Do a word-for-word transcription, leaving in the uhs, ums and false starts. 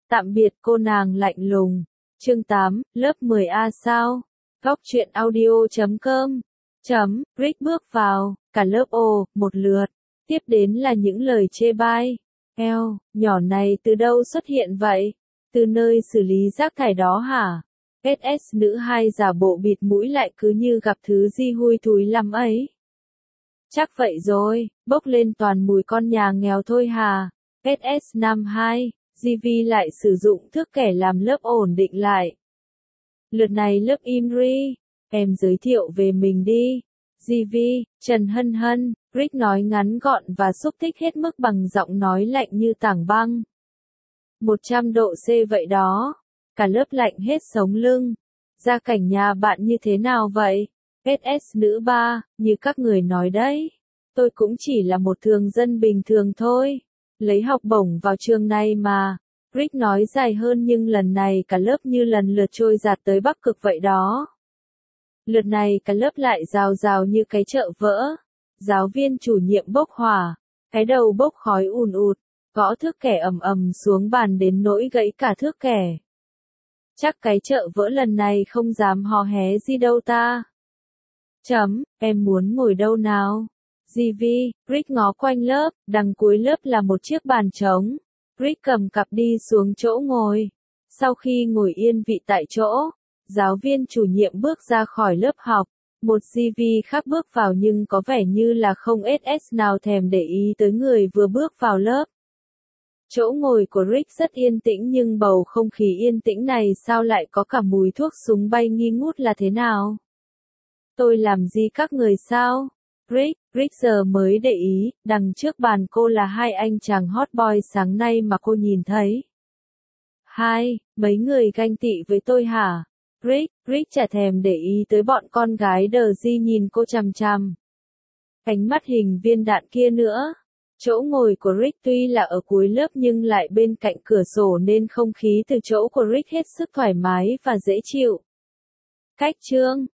Tạm biệt cô nàng lạnh lùng. Chương tám, lớp mười A sao? Góc truyện audio chấm com. Chấm, Rick bước vào, cả lớp ồ, một lượt. Tiếp đến là những lời chê bai. Eo, nhỏ này từ đâu xuất hiện vậy? Từ nơi xử lý rác thải đó hả? ét ét nữ hai giả bộ bịt mũi lại cứ như gặp thứ gì hôi thối lắm ấy. Chắc vậy rồi, bốc lên toàn mùi con nhà nghèo thôi hà. ét ét nam hai, giê vê lại sử dụng thước kẻ làm lớp ổn định lại. Lượt này lớp Imri, em giới thiệu về mình đi. giê vê, Trần Hân Hân, Rick nói ngắn gọn và xúc tích hết mức bằng giọng nói lạnh như tảng băng. một trăm độ C vậy đó. Cả lớp lạnh hết sống lưng. Gia cảnh nhà bạn như thế nào vậy? ét ét nữ ba, như các người nói đấy. Tôi cũng chỉ là một thường dân bình thường thôi. Lấy học bổng vào trường này mà. Rick nói dài hơn nhưng lần này cả lớp như lần lượt trôi dạt tới Bắc Cực vậy đó. Lượt này cả lớp lại rào rào như cái chợ vỡ. Giáo viên chủ nhiệm bốc hỏa. Cái đầu bốc khói ùn ụt. Gõ thước kẻ ầm ầm xuống bàn đến nỗi gãy cả thước kẻ. Chắc cái chợ vỡ lần này không dám hò hé gì đâu ta. Chấm, em muốn ngồi đâu nào? giê vê, Rick ngó quanh lớp, đằng cuối lớp là một chiếc bàn trống. Rick cầm cặp đi xuống chỗ ngồi. Sau khi ngồi yên vị tại chỗ, giáo viên chủ nhiệm bước ra khỏi lớp học. Một giê vê khác bước vào nhưng có vẻ như là không ét ét nào thèm để ý tới người vừa bước vào lớp. Chỗ ngồi của Rick rất yên tĩnh nhưng bầu không khí yên tĩnh này sao lại có cả mùi thuốc súng bay nghi ngút là thế nào? Tôi làm gì các người sao? Rick, Rick giờ mới để ý, đằng trước bàn cô là hai anh chàng hot boy sáng nay mà cô nhìn thấy. Hai, mấy người ganh tị với tôi hả? Rick, Rick chả thèm để ý tới bọn con gái đờ di nhìn cô chằm chằm. Ánh mắt hình viên đạn kia nữa. Chỗ ngồi của Rick tuy là ở cuối lớp nhưng lại bên cạnh cửa sổ nên không khí từ chỗ của Rick hết sức thoải mái và dễ chịu. Cách chương